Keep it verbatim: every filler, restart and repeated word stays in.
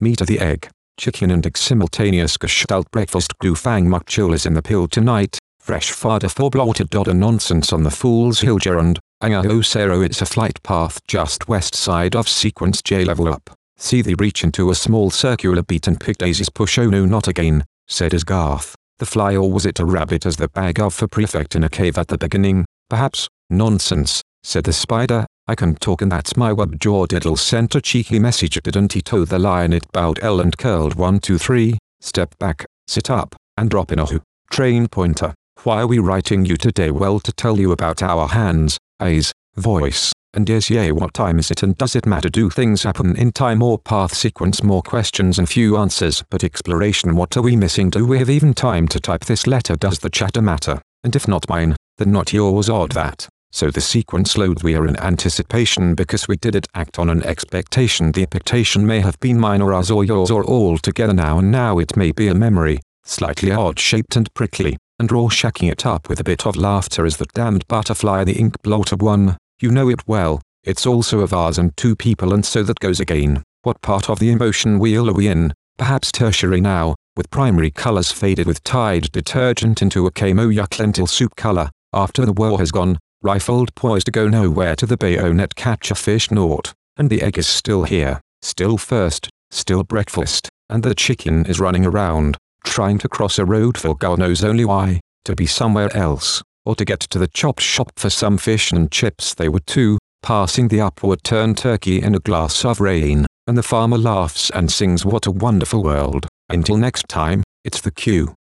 Meat of the egg, chicken and egg simultaneous Gestalt breakfast glue fang mukchul is in the pill tonight, fresh fodder for blotted dodder nonsense on the Fool's Hill gerund, anga osero it's a flight path just west side of sequence J level up, see thee reach into a small circular beat and pick daisies push oh no not again, said Asgarth, the fly or was it a rabbit as the bag of for prefect in a cave at the beginning, perhaps, nonsense, said the spider, I can talk and that's my web jaw diddle sent a cheeky message didn't he to the lion it bowed L and curled one two three, step back, sit up, and drop in a who, train pointer, why are we writing you today well to tell you about our hands, eyes, voice, and ears yea what time is it and does it matter do things happen in time or path sequence more questions and few answers but exploration what are we missing do we have even time to type this letter does the chatter matter, and if not mine, then not yours odd that. So the sequence loads we are in anticipation because we did it act on an expectation the expectation may have been mine or ours or yours or all together now and now it may be a memory, slightly odd-shaped and prickly, and Rorschaching it up with a bit of laughter as the damned butterfly the ink blotter one, you know it well, it's also of ours and two people and so that goes again, what part of the emotion wheel are we in, perhaps tertiary now, with primary colors faded with Tide detergent into a camo yuck lentil soup color, after the war has gone, rifled poised to go nowhere to the bayonet catch a fish naught, and the egg is still here, still first, still breakfast, and the chicken is running around, trying to cross a road for God knows only why, to be somewhere else, or to get to the chop shop for some fish and chips they were too, passing the upward turned turkey in a glass of rain, and the farmer laughs and sings what a wonderful world, until next time, it's the Q.